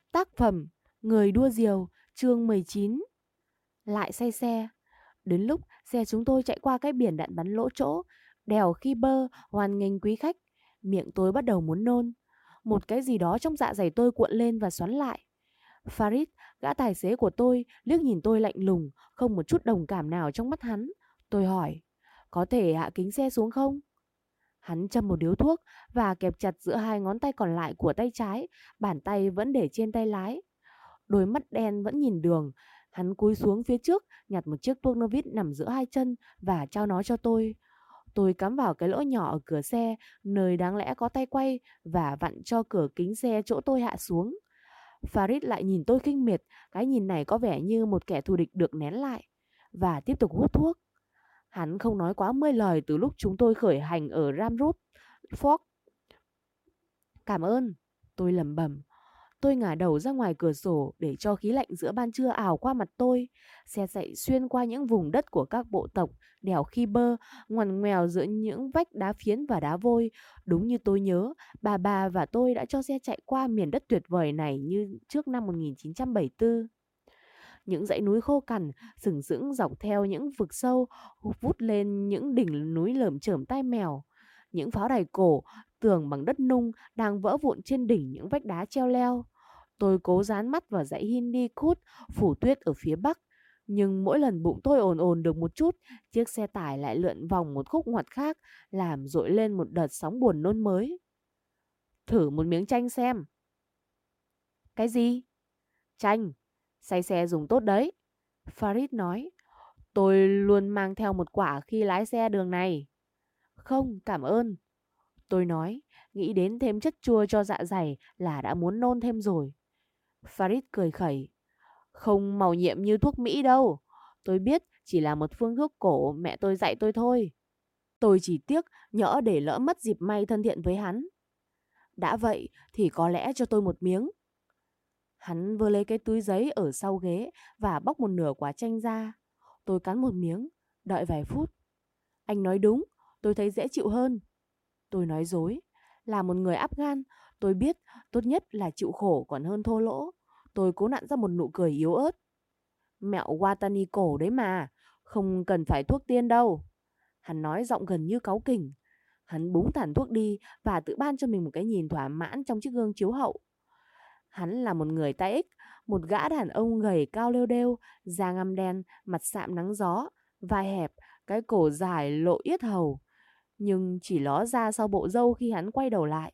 Tác phẩm Người đua diều, chương 19. Lại say xe. Đến lúc xe chúng tôi chạy qua cái biển đạn bắn lỗ chỗ, đèo khi bơ hoan nghênh quý khách, miệng tôi bắt đầu muốn nôn. Một cái gì đó trong dạ dày tôi cuộn lên và xoắn lại. Farid, gã tài xế của tôi, liếc nhìn tôi lạnh lùng, không một chút đồng cảm nào trong mắt hắn. Tôi hỏi, có thể hạ kính xe xuống không? Hắn châm một điếu thuốc và kẹp chặt giữa hai ngón tay còn lại của tay trái, bàn tay vẫn để trên tay lái. Đôi mắt đen vẫn nhìn đường. Hắn cúi xuống phía trước, nhặt một chiếc tuốc nơ vít nằm giữa hai chân và trao nó cho tôi. Tôi cắm vào cái lỗ nhỏ ở cửa xe, nơi đáng lẽ có tay quay, và vặn cho cửa kính xe chỗ tôi hạ xuống. Farid lại nhìn tôi khinh miệt, cái nhìn này có vẻ như một kẻ thù địch được nén lại, và tiếp tục hút thuốc. Hắn không nói quá 10 lời từ lúc chúng tôi khởi hành ở Ramrud Fork. Cảm ơn, tôi lẩm bẩm. Tôi ngả đầu ra ngoài cửa sổ để cho khí lạnh giữa ban trưa ào qua mặt tôi. Xe chạy xuyên qua những vùng đất của các bộ tộc, đèo Khyber, ngoằn ngoèo giữa những vách đá phiến và đá vôi. Đúng như tôi nhớ, bà và tôi đã cho xe chạy qua miền đất tuyệt vời này như trước năm 1974. Những dãy núi khô cằn, sừng sững dọc theo những vực sâu, vút lên những đỉnh núi lởm chởm tai mèo. Những pháo đài cổ, tường bằng đất nung đang vỡ vụn trên đỉnh những vách đá treo leo. Tôi cố dán mắt vào dãy Hindikut phủ tuyết ở phía bắc. Nhưng mỗi lần bụng tôi ồn ồn được một chút, chiếc xe tải lại lượn vòng một khúc ngoặt khác, làm dội lên một đợt sóng buồn nôn mới. Thử một miếng chanh xem. Cái gì? Chanh. Say xe dùng tốt đấy. Farid nói. Tôi luôn mang theo một quả khi lái xe đường này. Không, cảm ơn. Tôi nói, nghĩ đến thêm chất chua cho dạ dày là đã muốn nôn thêm rồi. Farid cười khẩy. Không màu nhiệm như thuốc Mỹ đâu. Tôi biết chỉ là một phương thuốc cổ mẹ tôi dạy tôi thôi. Tôi chỉ tiếc nhỡ để lỡ mất dịp may thân thiện với hắn. Đã vậy thì có lẽ cho tôi một miếng. Hắn vừa lấy cái túi giấy ở sau ghế và bóc một nửa quả chanh ra. Tôi cắn một miếng, đợi vài phút. Anh nói đúng, tôi thấy dễ chịu hơn. Tôi nói dối. Là một người Afghan, tôi biết tốt nhất là chịu khổ còn hơn thô lỗ. Tôi cố nặn ra một nụ cười yếu ớt. Mẹo Watani cổ đấy mà, không cần phải thuốc tiên đâu. Hắn nói giọng gần như cáu kỉnh. Hắn búng tàn thuốc đi và tự ban cho mình một cái nhìn thỏa mãn trong chiếc gương chiếu hậu. Hắn là một người tay ích, một gã đàn ông gầy cao lêu đêu, da ngăm đen, mặt sạm nắng gió, vai hẹp, cái cổ dài lộ yết hầu. Nhưng chỉ ló ra sau bộ râu khi hắn quay đầu lại.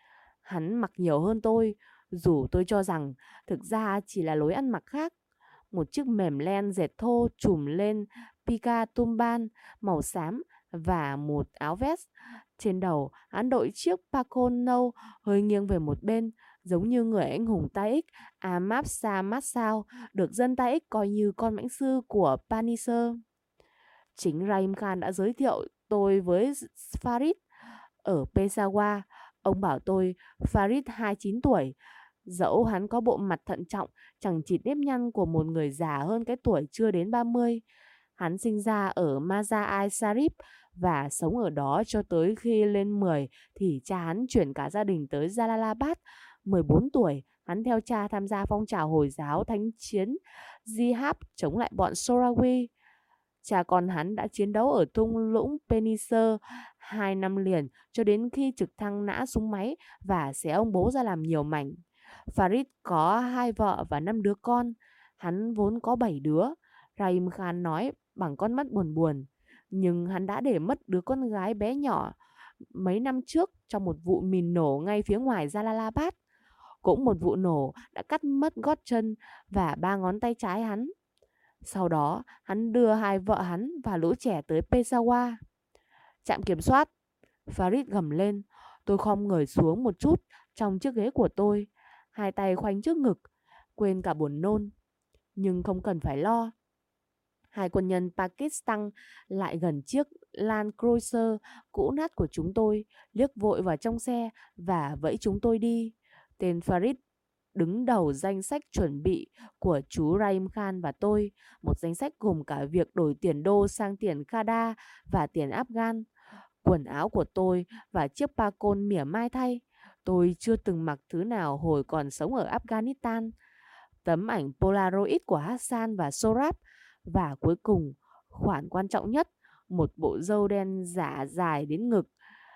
Hắn mặc nhiều hơn tôi, dù tôi cho rằng thực ra chỉ là lối ăn mặc khác. Một chiếc mềm len dệt thô trùm lên pica tumban màu xám và một áo vest. Trên đầu, hắn đội chiếc pacon nâu hơi nghiêng về một bên, giống như người anh hùng Taik Ahmad Shah Massoud, được dân Taik coi như con mãnh sư của Panisar. Chính Rahim Khan đã giới thiệu tôi với Farid ở Peshawar. Ông bảo tôi Farid 29 tuổi, dẫu hắn có bộ mặt thận trọng, chẳng chịt nếp nhăn của một người già hơn cái tuổi chưa đến 30. Hắn sinh ra ở Mazar-i-Sharif và sống ở đó cho tới khi lên 10 thì cha hắn chuyển cả gia đình tới Jalalabad. 14 tuổi, hắn theo cha tham gia phong trào Hồi giáo thánh chiến Jihad chống lại bọn Sorawi. Cha con hắn đã chiến đấu ở thung lũng Penisar 2 năm liền cho đến khi trực thăng nã súng máy và xé ông bố ra làm nhiều mảnh. Farid có 2 vợ và 5 đứa con. Hắn vốn có 7 đứa. Rahim Khan nói bằng con mắt buồn buồn. Nhưng hắn đã để mất đứa con gái bé nhỏ mấy năm trước trong một vụ mìn nổ ngay phía ngoài Jalalabad. Cũng một vụ nổ đã cắt mất gót chân và 3 ngón tay trái hắn. Sau đó, hắn đưa 2 vợ hắn và lũ trẻ tới Peshawar. Trạm kiểm soát. Farid gầm lên. Tôi khom người xuống một chút trong chiếc ghế của tôi, hai tay khoanh trước ngực, quên cả buồn nôn. Nhưng không cần phải lo. 2 quân nhân Pakistan lại gần chiếc Land Cruiser cũ nát của chúng tôi, liếc vội vào trong xe và vẫy chúng tôi đi. Tên Farid đứng đầu danh sách chuẩn bị của chú Rahim Khan và tôi, một danh sách gồm cả việc đổi tiền đô sang tiền Khada và tiền Afghan. Quần áo của tôi và chiếc pacon mỉa mai thay. Tôi chưa từng mặc thứ nào hồi còn sống ở Afghanistan. Tấm ảnh Polaroid của Hassan và Sorab. Và cuối cùng, khoản quan trọng nhất, một bộ râu đen giả dài đến ngực.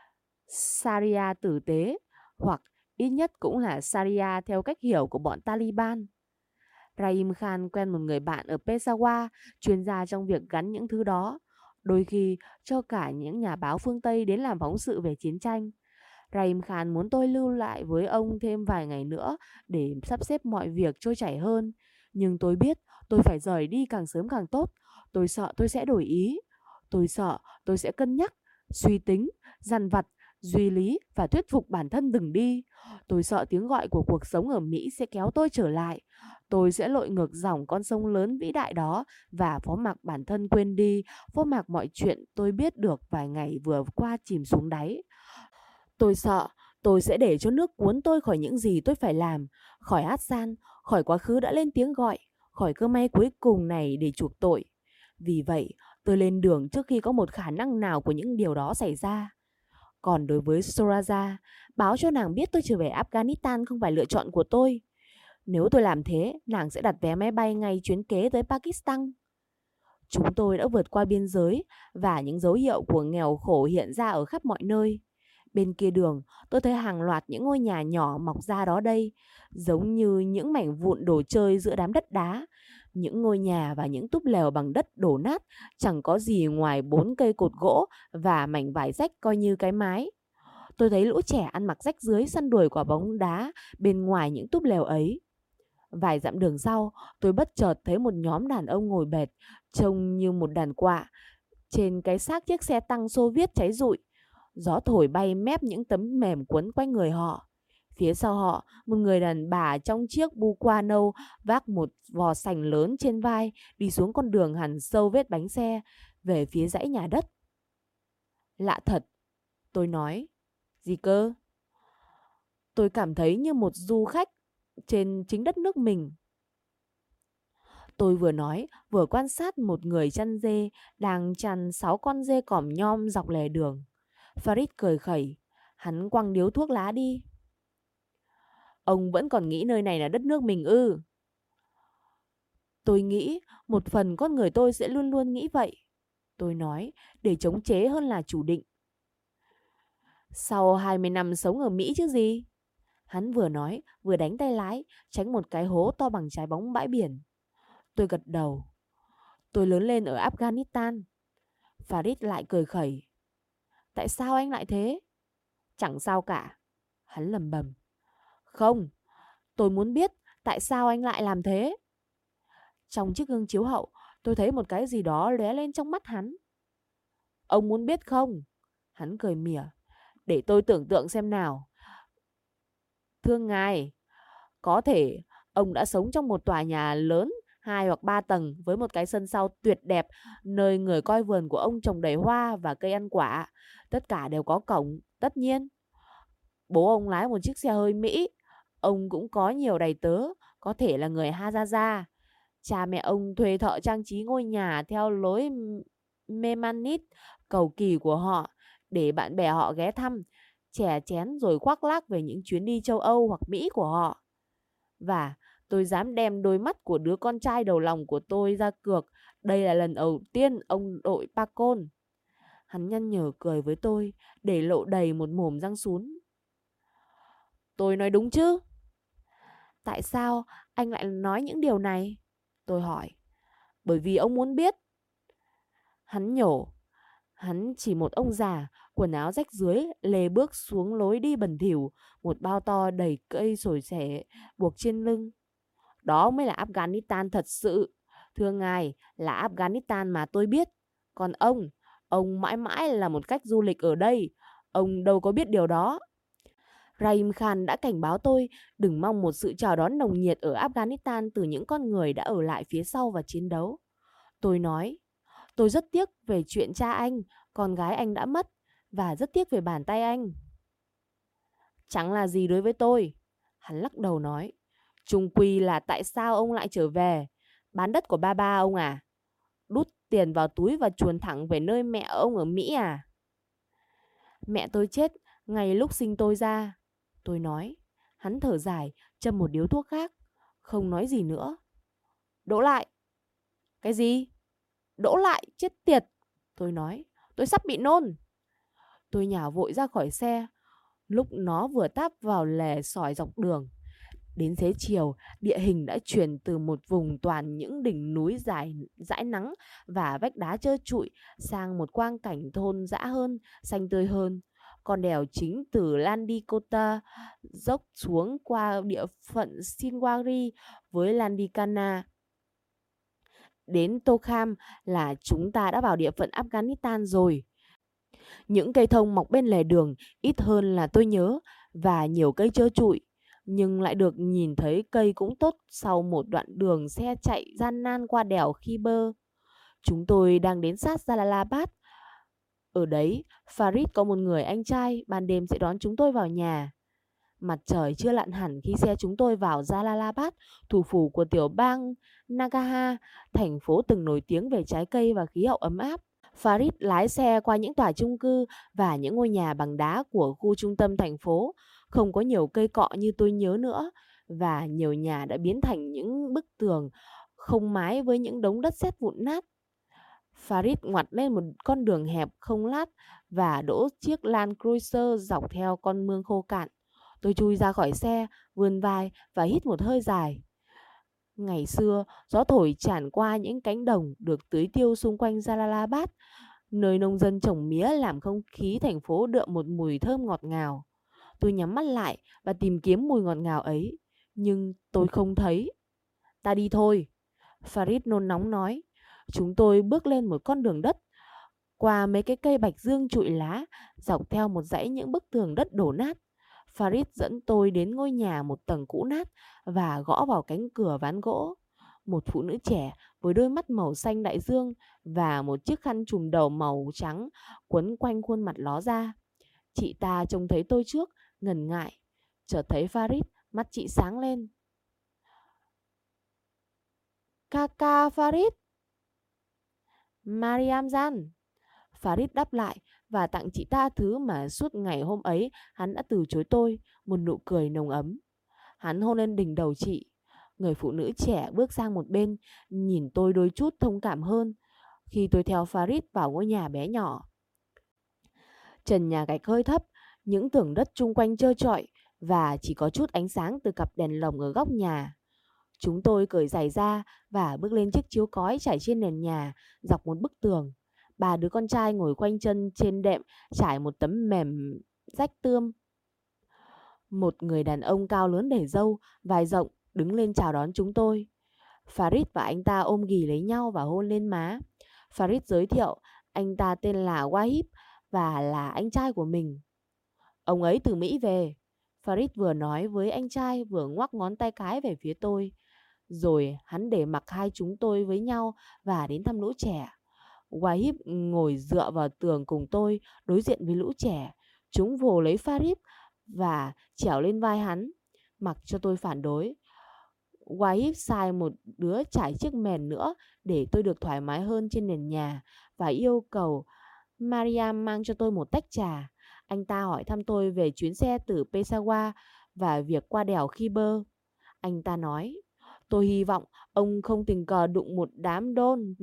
Sharia tử tế, hoặc ít nhất cũng là Sharia theo cách hiểu của bọn Taliban. Rahim Khan quen một người bạn ở Peshawar, chuyên gia trong việc gắn những thứ đó, đôi khi cho cả những nhà báo phương Tây đến làm phóng sự về chiến tranh. Rahim Khan muốn tôi lưu lại với ông thêm vài ngày nữa để sắp xếp mọi việc trôi chảy hơn. Nhưng tôi biết tôi phải rời đi càng sớm càng tốt. Tôi sợ tôi sẽ đổi ý. Tôi sợ tôi sẽ cân nhắc, suy tính, dằn vặt, duy lý và thuyết phục bản thân đừng đi. Tôi sợ tiếng gọi của cuộc sống ở Mỹ sẽ kéo tôi trở lại. Tôi sẽ lội ngược dòng con sông lớn vĩ đại đó và phó mặc bản thân quên đi, phó mặc mọi chuyện tôi biết được vài ngày vừa qua chìm xuống đáy. Tôi sợ tôi sẽ để cho nước cuốn tôi khỏi những gì tôi phải làm, khỏi Hassan, khỏi quá khứ đã lên tiếng gọi, khỏi cơ may cuối cùng này để chuộc tội. Vì vậy, tôi lên đường trước khi có một khả năng nào của những điều đó xảy ra. Còn đối với Soraja, báo cho nàng biết tôi trở về Afghanistan không phải lựa chọn của tôi. Nếu tôi làm thế, nàng sẽ đặt vé máy bay ngay chuyến kế tới Pakistan. Chúng tôi đã vượt qua biên giới và những dấu hiệu của nghèo khổ hiện ra ở khắp mọi nơi. Bên kia đường, tôi thấy hàng loạt những ngôi nhà nhỏ mọc ra đó đây, giống như những mảnh vụn đồ chơi giữa đám đất đá. Những ngôi nhà và những túp lều bằng đất đổ nát, chẳng có gì ngoài 4 cây cột gỗ và mảnh vải rách coi như cái mái. Tôi thấy lũ trẻ ăn mặc rách rưới săn đuổi quả bóng đá bên ngoài những túp lều ấy. Vài dặm đường sau, tôi bất chợt thấy một nhóm đàn ông ngồi bệt, trông như một đàn quạ, trên cái xác chiếc xe tăng Xô Viết cháy rụi. Gió thổi bay mép những tấm mềm quấn quanh người họ. Phía sau họ, một người đàn bà trong chiếc bu qua nâu vác một vò sành lớn trên vai đi xuống con đường hằn sâu vết bánh xe về phía dãy nhà đất. Lạ thật, tôi nói. Gì cơ? Tôi cảm thấy như một du khách trên chính đất nước mình. Tôi vừa nói, vừa quan sát một người chăn dê đang chăn 6 con dê còm nhom dọc lề đường. Farid cười khẩy, hắn quăng điếu thuốc lá đi. Ông vẫn còn nghĩ nơi này là đất nước mình ư? Tôi nghĩ một phần con người tôi sẽ luôn luôn nghĩ vậy. Tôi nói, để chống chế hơn là chủ định. Sau 20 năm sống ở Mỹ chứ gì? Hắn vừa nói, vừa đánh tay lái, tránh một cái hố to bằng trái bóng bãi biển. Tôi gật đầu. Tôi lớn lên ở Afghanistan. Farid lại cười khẩy. Tại sao anh lại thế? Chẳng sao cả. Hắn lầm bầm. Không, tôi muốn biết tại sao anh lại làm thế. Trong chiếc gương chiếu hậu, tôi thấy một cái gì đó lóe lên trong mắt hắn. Ông muốn biết không? Hắn cười mỉa. Để tôi tưởng tượng xem nào. Thưa ngài, có thể ông đã sống trong một tòa nhà lớn 2 hoặc 3 tầng với một cái sân sau tuyệt đẹp, nơi người coi vườn của ông trồng đầy hoa và cây ăn quả. Tất cả đều có cổng, tất nhiên. Bố ông lái một chiếc xe hơi Mỹ. Ông cũng có nhiều đầy tớ, có thể là người Hazaza. Cha mẹ ông thuê thợ trang trí ngôi nhà theo lối Memanit cầu kỳ của họ, để bạn bè họ ghé thăm, chè chén rồi khoác lác về những chuyến đi châu Âu hoặc Mỹ của họ. Và tôi dám đem đôi mắt của đứa con trai đầu lòng của tôi ra cược, đây là lần đầu tiên ông đội Pacon. Hắn nhăn nhở cười với tôi, để lộ đầy một mồm răng sún. Tôi nói đúng chứ? Tại sao anh lại nói những điều này? Tôi hỏi. Bởi vì ông muốn biết. Hắn nhổ. Hắn chỉ một ông già, quần áo rách rưới, lê bước xuống lối đi bẩn thỉu, một bao to đầy cây sồi sẻ buộc trên lưng. Đó mới là Afghanistan thật sự. Thưa ngài, là Afghanistan mà tôi biết. Còn ông mãi mãi là một cách du lịch ở đây. Ông đâu có biết điều đó. Rahim Khan đã cảnh báo tôi đừng mong một sự chào đón nồng nhiệt ở Afghanistan từ những con người đã ở lại phía sau và chiến đấu. Tôi nói, tôi rất tiếc về chuyện cha anh, con gái anh đã mất, và rất tiếc về bàn tay anh. Chẳng là gì đối với tôi. Hắn lắc đầu nói, chung quy là tại sao ông lại trở về? Bán đất của ba ông à? Đút tiền vào túi và chuồn thẳng về nơi mẹ ông ở Mỹ à? Mẹ tôi chết ngay lúc sinh tôi ra. tôi nói. Hắn thở dài, châm một điếu thuốc khác, không nói gì nữa. Đỗ lại. Cái gì? Đỗ lại, chết tiệt. Tôi nói, tôi sắp bị nôn. Tôi nhào vội ra khỏi xe, lúc nó vừa táp vào lề sỏi dọc đường. Đến xế chiều, địa hình đã chuyển từ một vùng toàn những đỉnh núi dài dãi nắng và vách đá trơ trụi sang một quang cảnh thôn dã hơn, xanh tươi hơn. Con đèo chính từ Landikota dốc xuống qua địa phận Sinwari với Landikana. Đến Tokham là chúng ta đã vào địa phận Afghanistan rồi. Những cây thông mọc bên lề đường ít hơn là tôi nhớ và nhiều cây trơ trụi. Nhưng lại được nhìn thấy cây cũng tốt sau một đoạn đường xe chạy gian nan qua đèo Khyber. Chúng tôi đang đến sát Jalalabad. Ở đấy, Farid có một người anh trai ban đêm sẽ đón chúng tôi vào nhà. Mặt trời chưa lặn hẳn khi xe chúng tôi vào Jalalabad, thủ phủ của tiểu bang Nagaha, thành phố từng nổi tiếng về trái cây và khí hậu ấm áp. Farid lái xe qua những tòa chung cư và những ngôi nhà bằng đá của khu trung tâm thành phố. Không có nhiều cây cọ như tôi nhớ nữa, và nhiều nhà đã biến thành những bức tường không mái với những đống đất sét vụn nát. Farid ngoặt lên một con đường hẹp không lát và đỗ chiếc Land Cruiser dọc theo con mương khô cạn. Tôi chui ra khỏi xe, vươn vai và hít một hơi dài. Ngày xưa, gió thổi tràn qua những cánh đồng được tưới tiêu xung quanh Jalalabad, nơi nông dân trồng mía làm không khí thành phố đượm một mùi thơm ngọt ngào. Tôi nhắm mắt lại và tìm kiếm mùi ngọt ngào ấy, nhưng tôi không thấy. Ta đi thôi, Farid nôn nóng nói. Chúng tôi bước lên một con đường đất, qua mấy cái cây bạch dương trụi lá, dọc theo một dãy những bức tường đất đổ nát. Farid dẫn tôi đến ngôi nhà một tầng cũ nát và gõ vào cánh cửa ván gỗ. Một phụ nữ trẻ với đôi mắt màu xanh đại dương và một chiếc khăn trùm đầu màu trắng quấn quanh khuôn mặt ló ra. Chị ta trông thấy tôi trước, ngần ngại. Chợt thấy Farid, mắt chị sáng lên. Kaka Farid. Mariam Jan. Farid đáp lại và tặng chị ta thứ mà suốt ngày hôm ấy hắn đã từ chối tôi, một nụ cười nồng ấm. Hắn hôn lên đỉnh đầu chị. Người phụ nữ trẻ bước sang một bên, nhìn tôi đôi chút thông cảm hơn khi tôi theo Farid vào ngôi nhà bé nhỏ. Trần nhà gạch hơi thấp, những tường đất chung quanh trơ trọi và chỉ có chút ánh sáng từ cặp đèn lồng ở góc nhà. Chúng tôi cởi giày ra và bước lên chiếc chiếu cói trải trên nền nhà, dọc một bức tường. Ba đứa con trai ngồi quanh chân trên đệm trải một tấm mềm rách tươm. Một người đàn ông cao lớn để râu, vai rộng, đứng lên chào đón chúng tôi. Farid và anh ta ôm ghì lấy nhau và hôn lên má. Farid giới thiệu anh ta tên là Wahib và là anh trai của mình. Ông ấy từ Mỹ về. Farid vừa nói với anh trai vừa ngoắc ngón tay cái về phía tôi. Rồi hắn để mặc hai chúng tôi với nhau và đến thăm lũ trẻ. Wahib ngồi dựa vào tường cùng tôi, đối diện với lũ trẻ. Chúng vồ lấy Farid và trèo lên vai hắn, mặc cho tôi phản đối. Wahib sai một đứa trải chiếc mền nữa để tôi được thoải mái hơn trên nền nhà và yêu cầu Mariam mang cho tôi một tách trà. Anh ta hỏi thăm tôi về chuyến xe từ Peshawar và việc qua đèo Khyber. Anh ta nói, tôi hy vọng ông không tình cờ đụng một đám đôn.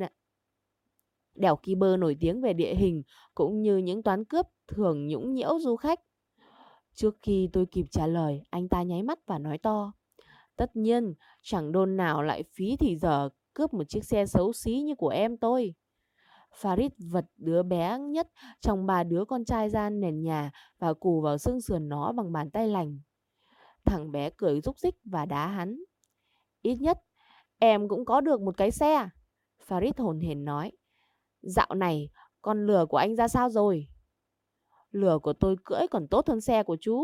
Đèo Khyber nổi tiếng về địa hình cũng như những toán cướp thường nhũng nhiễu du khách. Trước khi tôi kịp trả lời, anh ta nháy mắt và nói to, tất nhiên, chẳng đôn nào lại phí thì giờ cướp một chiếc xe xấu xí như của em tôi. Farid vật đứa bé nhất trong ba đứa con trai ra nền nhà và cù vào xương sườn nó bằng bàn tay lành. Thằng bé cười rúc rích và đá hắn. Ít nhất, em cũng có được một cái xe. Farid hồn hển nói. Dạo này, con lừa của anh ra sao rồi? Lừa của tôi cưỡi còn tốt hơn xe của chú.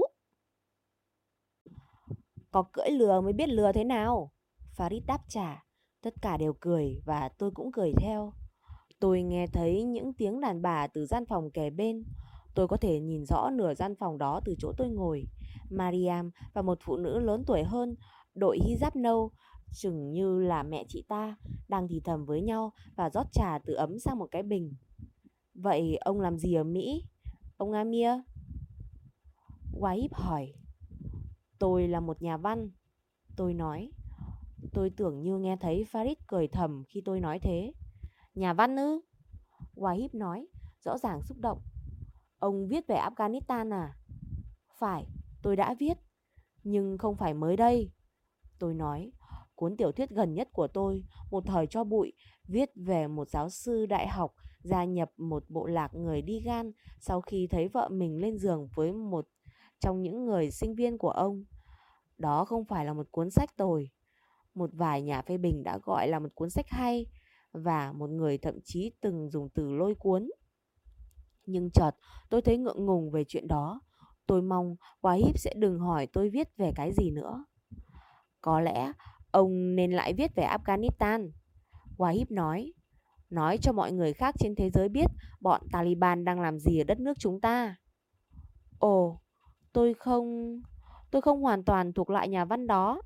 Có cưỡi lừa mới biết lừa thế nào. Farid đáp trả. Tất cả đều cười và tôi cũng cười theo. Tôi nghe thấy những tiếng đàn bà từ gian phòng kề bên. Tôi có thể nhìn rõ nửa gian phòng đó từ chỗ tôi ngồi. Mariam và một phụ nữ lớn tuổi hơn, đội hijab nâu, chừng như là mẹ chị ta, đang thì thầm với nhau và rót trà từ ấm sang một cái bình. Vậy ông làm gì ở Mỹ, ông Amir? Wahib hỏi. Tôi là một nhà văn, tôi nói. Tôi tưởng như nghe thấy Farid cười thầm khi tôi nói thế. Nhà văn ư? Wahib nói, rõ ràng xúc động. Ông viết về Afghanistan à? Phải, tôi đã viết, nhưng không phải mới đây. Tôi nói, cuốn tiểu thuyết gần nhất của tôi, Một thời cho bụi, viết về một giáo sư đại học gia nhập một bộ lạc người đi gan sau khi thấy vợ mình lên giường với một trong những người sinh viên của ông. Đó không phải là một cuốn sách tồi. Một vài nhà phê bình đã gọi là một cuốn sách hay, và một người thậm chí từng dùng từ lôi cuốn. Nhưng chợt tôi thấy ngượng ngùng về chuyện đó. Tôi mong Wahib sẽ đừng hỏi tôi viết về cái gì nữa. Có lẽ ông nên lại viết về Afghanistan, Wahib nói cho mọi người khác trên thế giới biết bọn Taliban đang làm gì ở đất nước chúng ta. Ồ, tôi không... tôi không hoàn toàn thuộc loại nhà văn đó.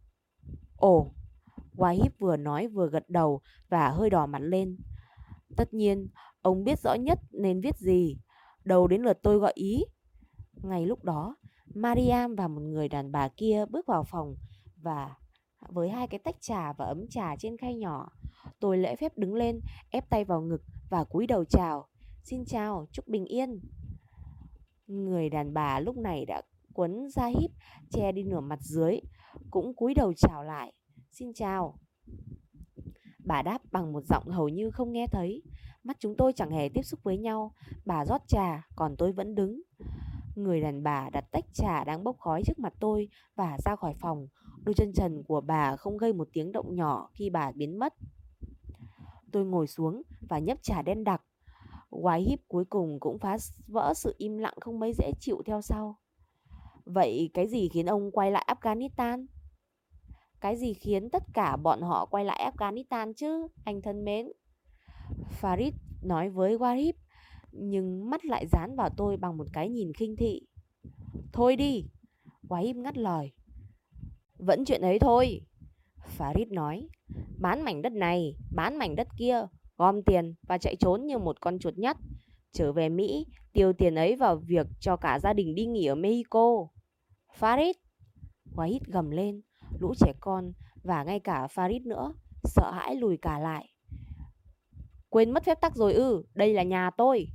Ồ, Wahib vừa nói vừa gật đầu và hơi đỏ mặt lên. Tất nhiên, ông biết rõ nhất nên viết gì. Đầu đến lượt tôi gọi ý. Ngay lúc đó, Mariam và một người đàn bà kia bước vào phòng và với hai cái tách trà và ấm trà trên khay nhỏ. Tôi lễ phép đứng lên, ép tay vào ngực và cúi đầu chào. Xin chào, chúc bình yên. Người đàn bà lúc này đã quấn da híp che đi nửa mặt dưới, cũng cúi đầu chào lại. Xin chào. Bà đáp bằng một giọng hầu như không nghe thấy. Mắt chúng tôi chẳng hề tiếp xúc với nhau. Bà rót trà, còn tôi vẫn đứng. Người đàn bà đặt tách trà đang bốc khói trước mặt tôi và ra khỏi phòng. Đôi chân trần của bà không gây một tiếng động nhỏ khi bà biến mất. Tôi ngồi xuống và nhấp trà đen đặc. Wahib cuối cùng cũng phá vỡ sự im lặng không mấy dễ chịu theo sau. Vậy cái gì khiến ông quay lại Afghanistan? Cái gì khiến tất cả bọn họ quay lại Afghanistan chứ, anh thân mến? Farid nói với Wahib, nhưng mắt lại dán vào tôi bằng một cái nhìn khinh thị. Thôi đi, Wahib ngắt lời. Vẫn chuyện ấy thôi, Farid nói. Bán mảnh đất này, bán mảnh đất kia, gom tiền và chạy trốn như một con chuột nhắt. Trở về Mỹ, tiêu tiền ấy vào việc cho cả gia đình đi nghỉ ở Mexico. Farid, Wahid gầm lên. Lũ trẻ con và ngay cả Farid nữa sợ hãi lùi cả lại. Quên mất phép tắc rồi ư? Đây là nhà tôi.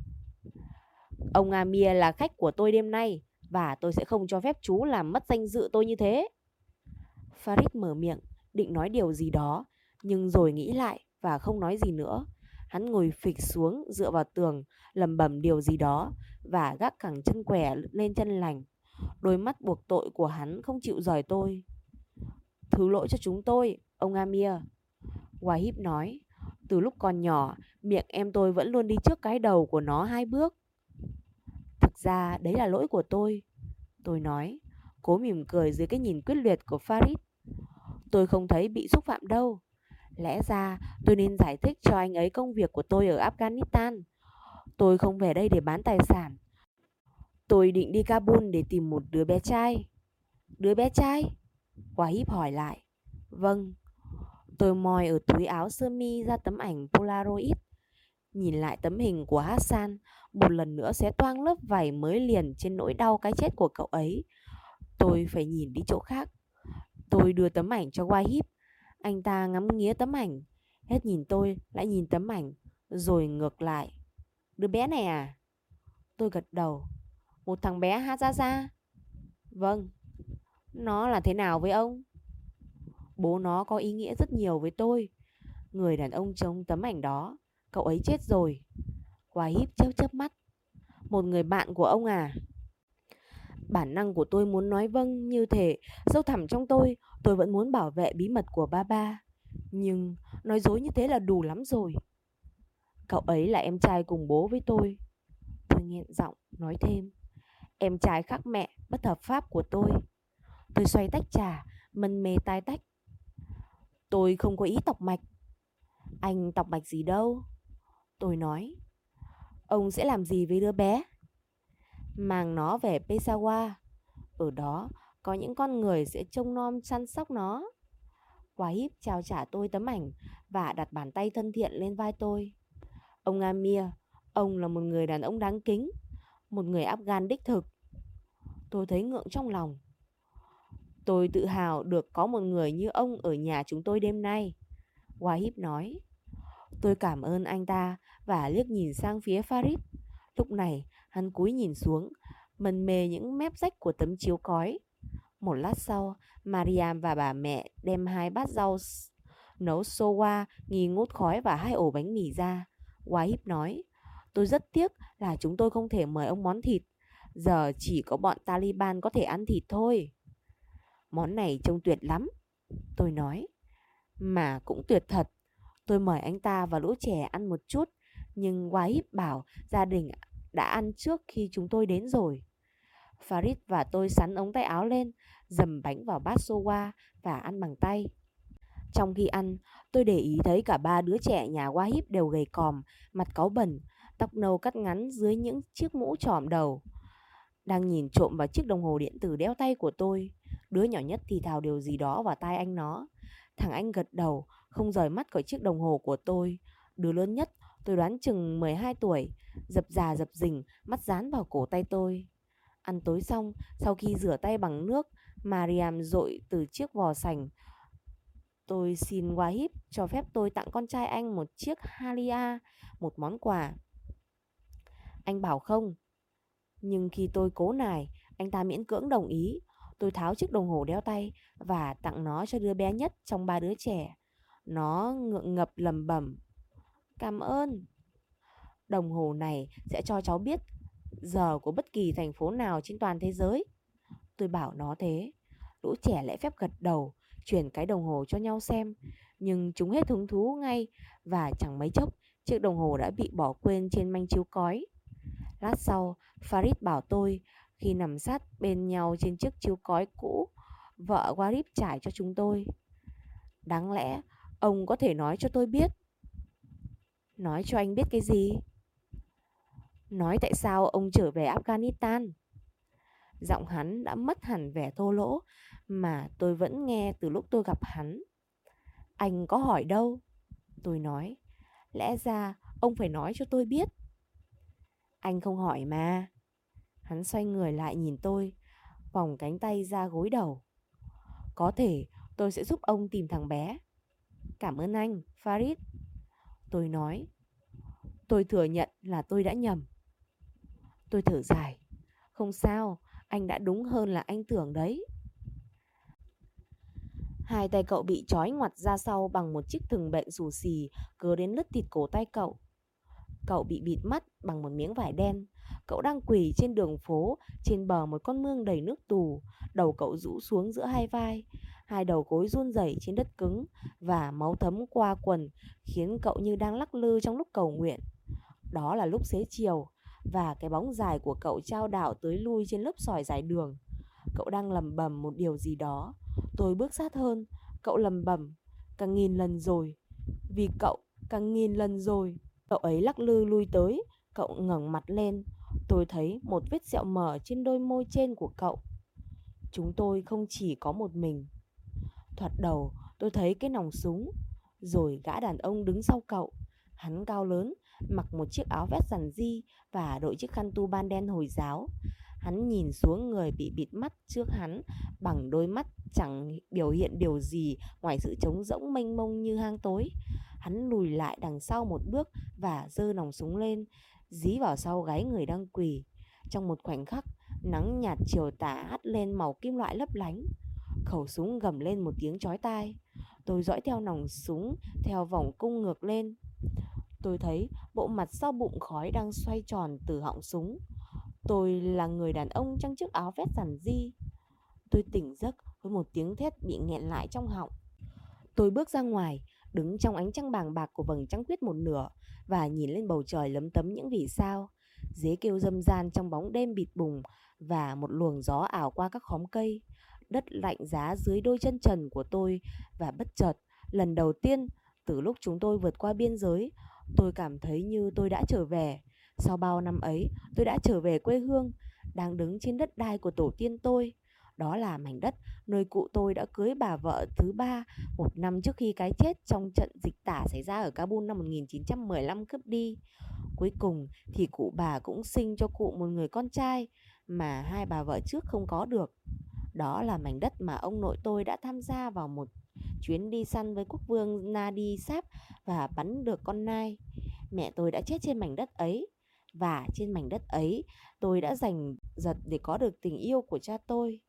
Ông Amir là khách của tôi đêm nay, và tôi sẽ không cho phép chú làm mất danh dự tôi như thế. Farid mở miệng định nói điều gì đó, nhưng rồi nghĩ lại và không nói gì nữa. Hắn ngồi phịch xuống dựa vào tường, lẩm bẩm điều gì đó và gác cẳng chân què lên chân lành. Đôi mắt buộc tội của hắn không chịu rời tôi. Thứ lỗi cho chúng tôi, ông Amir, Wahib nói. Từ lúc còn nhỏ, miệng em tôi vẫn luôn đi trước cái đầu của nó 2 bước. Thực ra đấy là lỗi của tôi nói, cố mỉm cười dưới cái nhìn quyết liệt của Farid. Tôi không thấy bị xúc phạm đâu. Lẽ ra tôi nên giải thích cho anh ấy công việc của tôi ở Afghanistan. Tôi không về đây để bán tài sản. Tôi định đi Kabul để tìm một đứa bé trai. Đứa bé trai? Wahib hỏi lại. Vâng. Tôi moi ở túi áo sơ mi ra tấm ảnh Polaroid. Nhìn lại tấm hình của Hassan, một lần nữa xé toang lớp vảy mới liền trên nỗi đau cái chết của cậu ấy. Tôi phải nhìn đi chỗ khác. Tôi đưa tấm ảnh cho Wahib. Anh ta ngắm nghía tấm ảnh, hết nhìn tôi lại nhìn tấm ảnh, rồi ngược lại. Đứa bé này à? Tôi gật đầu. Một thằng bé Hazaza? Vâng. Nó là thế nào với ông? Bố nó có ý nghĩa rất nhiều với tôi. Người đàn ông trong tấm ảnh đó, cậu ấy chết rồi. Wahib chớp chớp mắt. Một người bạn của ông à? Bản năng của tôi muốn nói vâng, như thể sâu thẳm trong tôi vẫn muốn bảo vệ bí mật của ba. Nhưng nói dối như thế là đủ lắm rồi. Cậu ấy là em trai cùng bố với tôi nghẹn giọng nói thêm. Em trai khác mẹ bất hợp pháp của tôi. Tôi xoay tách trà, mân mê tai tách. Tôi không có ý tọc mạch. Anh tọc mạch gì đâu, tôi nói. Ông sẽ làm gì với đứa bé? Mang nó về Peshawar. Ở đó có những con người sẽ trông nom săn sóc nó. Wahib trao trả tôi tấm ảnh và đặt bàn tay thân thiện lên vai tôi. Ông Amir, ông là một người đàn ông đáng kính, một người Afghan đích thực. Tôi thấy ngượng trong lòng. Tôi tự hào được có một người như ông ở nhà chúng tôi đêm nay, Wahib nói. Tôi cảm ơn anh ta và liếc nhìn sang phía Farid. Lúc này, hắn cúi nhìn xuống, mân mê những mép rách của tấm chiếu cói. Một lát sau, Mariam và bà mẹ đem 2 bát rau nấu sowa, nghi ngút khói và 2 ổ bánh mì ra. Wahib nói, tôi rất tiếc là chúng tôi không thể mời ông món thịt. Giờ chỉ có bọn Taliban có thể ăn thịt thôi. Món này trông tuyệt lắm, tôi nói. Mà cũng tuyệt thật. Tôi mời anh ta và lũ trẻ ăn một chút, nhưng Wahib bảo gia đình đã ăn trước khi chúng tôi đến rồi. Farid và tôi sắn ống tay áo lên, dầm bánh vào bát sowa và ăn bằng tay. Trong khi ăn, tôi để ý thấy cả 3 đứa trẻ nhà Wahib đều gầy còm, mặt cáu bẩn, tóc nâu cắt ngắn dưới những chiếc mũ tròm đầu. Đang nhìn trộm vào chiếc đồng hồ điện tử đeo tay của tôi. Đứa nhỏ nhất thì thào điều gì đó vào tai anh nó. Thằng anh gật đầu, không rời mắt khỏi chiếc đồng hồ của tôi. Đứa lớn nhất, tôi đoán chừng 12 tuổi, dập dà dập dình, mắt dán vào cổ tay tôi. Ăn tối xong, sau khi rửa tay bằng nước, Mariam dội từ chiếc vò sành. Tôi xin Wahib cho phép tôi tặng con trai anh một chiếc Halia, một món quà. Anh bảo không, nhưng khi tôi cố nài, anh ta miễn cưỡng đồng ý. Tôi tháo chiếc đồng hồ đeo tay và tặng nó cho đứa bé nhất trong 3 đứa trẻ. Nó ngượng ngập lầm bẩm, cảm ơn. Đồng hồ này sẽ cho cháu biết giờ của bất kỳ thành phố nào trên toàn thế giới. Tôi bảo nó thế. Lũ trẻ lễ phép gật đầu, chuyển cái đồng hồ cho nhau xem. Nhưng chúng hết hứng thú ngay và chẳng mấy chốc chiếc đồng hồ đã bị bỏ quên trên manh chiếu cói. Lát sau, Farid bảo tôi khi nằm sát bên nhau trên chiếc chiếu cói cũ vợ Warib trải cho chúng tôi. Đáng lẽ ông có thể nói cho tôi biết. Nói cho anh biết cái gì? Nói tại sao ông trở về Afghanistan. Giọng hắn đã mất hẳn vẻ thô lỗ mà tôi vẫn nghe từ lúc tôi gặp hắn. Anh có hỏi đâu, tôi nói. Lẽ ra ông phải nói cho tôi biết. Anh không hỏi mà. Hắn xoay người lại nhìn tôi, vòng cánh tay ra gối đầu. Có thể tôi sẽ giúp ông tìm thằng bé. Cảm ơn anh, Farid. Tôi nói. Tôi thừa nhận là tôi đã nhầm. Tôi thở dài. Không sao, anh đã đúng hơn là anh tưởng đấy. 2 tay cậu bị trói ngoặt ra sau bằng một chiếc thừng bệnh xù xì cứa đến lứt thịt cổ tay cậu. Cậu bị bịt mắt bằng một miếng vải đen. Cậu đang quỳ trên đường phố, trên bờ một con mương đầy nước tù. Đầu cậu rũ xuống giữa 2 vai. 2 đầu gối run rẩy trên đất cứng và máu thấm qua quần, khiến cậu như đang lắc lư trong lúc cầu nguyện. Đó là lúc xế chiều, và cái bóng dài của cậu chao đảo tới lui trên lớp sỏi dài đường. Cậu đang lầm bầm một điều gì đó. Tôi bước sát hơn. Cậu lầm bầm, càng nghìn lần rồi. Vì cậu, càng nghìn lần rồi. Cậu ấy lắc lư lui tới. Cậu ngẩng mặt lên. Tôi thấy một vết sẹo mờ trên đôi môi trên của cậu. Chúng tôi không chỉ có một mình. Thoạt đầu tôi thấy cái nòng súng. Rồi gã đàn ông đứng sau cậu. Hắn cao lớn, mặc một chiếc áo vest giản di và đội chiếc khăn tu ban đen Hồi giáo. Hắn nhìn xuống người bị bịt mắt trước hắn bằng đôi mắt chẳng biểu hiện điều gì ngoài sự trống rỗng mênh mông như hang tối. Hắn lùi lại đằng sau một bước và giơ nòng súng lên, dí vào sau gáy người đang quỳ. Trong một khoảnh khắc, nắng nhạt chiều tà hắt lên màu kim loại lấp lánh. Khẩu súng gầm lên một tiếng chói tai. Tôi dõi theo nòng súng theo vòng cung ngược lên. Tôi thấy bộ mặt sau bụng khói đang xoay tròn từ họng súng. Tôi là người đàn ông trong chiếc áo vest giản di. Tôi tỉnh giấc với một tiếng thét bị nghẹn lại trong họng. Tôi bước ra ngoài, đứng trong ánh trăng bàng bạc của vầng trăng khuyết một nửa và nhìn lên bầu trời lấm tấm những vì sao. Dế kêu râm ran trong bóng đêm bịt bùng và một luồng gió ảo qua các khóm cây. Đất lạnh giá dưới đôi chân trần của tôi và bất chợt, lần đầu tiên từ lúc chúng tôi vượt qua biên giới, tôi cảm thấy như tôi đã trở về. Sau bao năm ấy, tôi đã trở về quê hương, đang đứng trên đất đai của tổ tiên tôi. Đó là mảnh đất nơi cụ tôi đã cưới bà vợ thứ 3 một năm trước khi cái chết trong trận dịch tả xảy ra ở Kabul năm 1915 cướp đi. Cuối cùng thì cụ bà cũng sinh cho cụ một người con trai mà 2 bà vợ trước không có được. Đó là mảnh đất mà ông nội tôi đã tham gia vào một chuyến đi săn với quốc vương Nadi Sáp và bắn được con nai. Mẹ tôi đã chết trên mảnh đất ấy, và trên mảnh đất ấy tôi đã giành giật để có được tình yêu của cha tôi.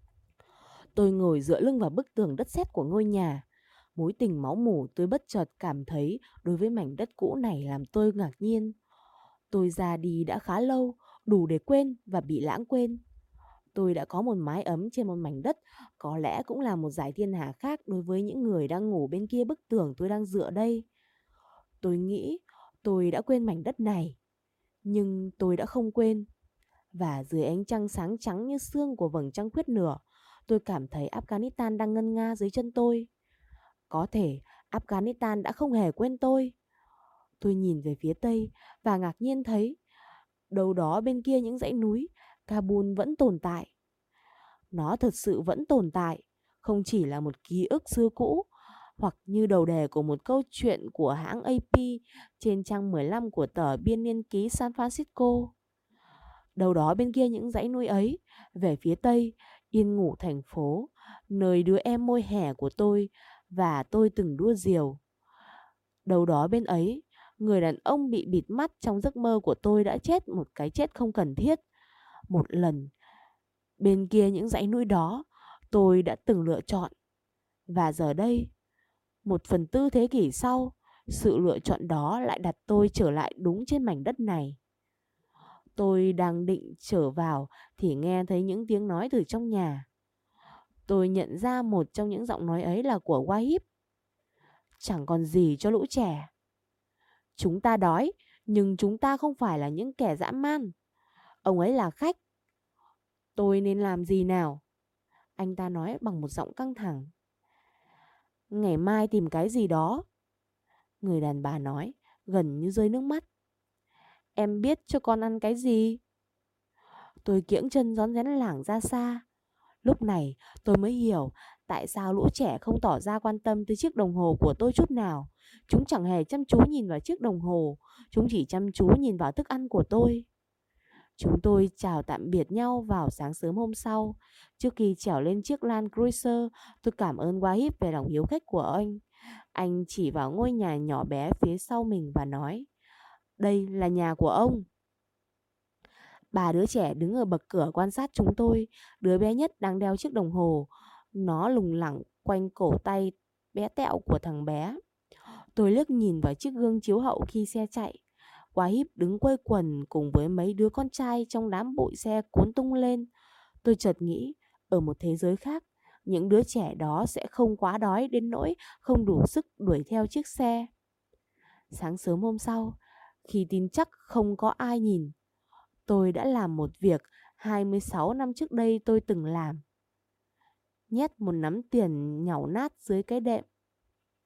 Tôi ngồi dựa lưng vào bức tường đất sét của ngôi nhà. Mối tình máu mủ tôi bất chợt cảm thấy đối với mảnh đất cũ này làm tôi ngạc nhiên. Tôi ra đi đã khá lâu, đủ để quên và bị lãng quên. Tôi đã có một mái ấm trên một mảnh đất, có lẽ cũng là một giải thiên hà khác đối với những người đang ngủ bên kia bức tường tôi đang dựa đây. Tôi nghĩ tôi đã quên mảnh đất này, nhưng tôi đã không quên. Và dưới ánh trăng sáng trắng như xương của vầng trăng khuyết nửa, tôi cảm thấy Afghanistan đang ngân nga dưới chân tôi. Có thể Afghanistan đã không hề quên tôi. Tôi nhìn về phía tây và ngạc nhiên thấy đâu đó bên kia những dãy núi, Kabul vẫn tồn tại. Nó thật sự vẫn tồn tại, không chỉ là một ký ức xưa cũ hoặc như đầu đề của một câu chuyện của hãng AP trên trang 15 của tờ Biên niên ký San Francisco. Đâu đó bên kia những dãy núi ấy, về phía tây, yên ngủ thành phố, nơi đứa em môi hẻ của tôi và tôi từng đua diều. Đâu đó bên ấy, người đàn ông bị bịt mắt trong giấc mơ của tôi đã chết một cái chết không cần thiết. Một lần, bên kia những dãy núi đó, tôi đã từng lựa chọn. Và giờ đây, 1/4 thế kỷ sau, sự lựa chọn đó lại đặt tôi trở lại đúng trên mảnh đất này. Tôi đang định trở vào thì nghe thấy những tiếng nói từ trong nhà. Tôi nhận ra một trong những giọng nói ấy là của Wahib. Chẳng còn gì cho lũ trẻ. Chúng ta đói, nhưng chúng ta không phải là những kẻ dã man. Ông ấy là khách. Tôi nên làm gì nào? Anh ta nói bằng một giọng căng thẳng. Ngày mai tìm cái gì đó. Người đàn bà nói, gần như rơi nước mắt. Em biết cho con ăn cái gì? Tôi kiễng chân rón rén lảng ra xa. Lúc này tôi mới hiểu tại sao lũ trẻ không tỏ ra quan tâm tới chiếc đồng hồ của tôi chút nào. Chúng chẳng hề chăm chú nhìn vào chiếc đồng hồ, chúng chỉ chăm chú nhìn vào thức ăn của tôi. Chúng tôi chào tạm biệt nhau vào sáng sớm hôm sau. Trước khi trèo lên chiếc Land Cruiser, tôi cảm ơn Wahib về lòng hiếu khách của anh. Anh chỉ vào ngôi nhà nhỏ bé phía sau mình và nói, đây là nhà của ông. 3 đứa trẻ đứng ở bậc cửa quan sát chúng tôi. Đứa bé nhất đang đeo chiếc đồng hồ. Nó lủng lẳng quanh cổ tay bé tẹo của thằng bé. Tôi liếc nhìn vào chiếc gương chiếu hậu khi xe chạy. Wahib đứng quây quần cùng với mấy đứa con trai trong đám bụi xe cuốn tung lên. Tôi chợt nghĩ, ở một thế giới khác, những đứa trẻ đó sẽ không quá đói đến nỗi không đủ sức đuổi theo chiếc xe. Sáng sớm hôm sau, khi tin chắc không có ai nhìn, tôi đã làm một việc 26 năm trước đây tôi từng làm. Nhét một nắm tiền nhàu nát dưới cái đệm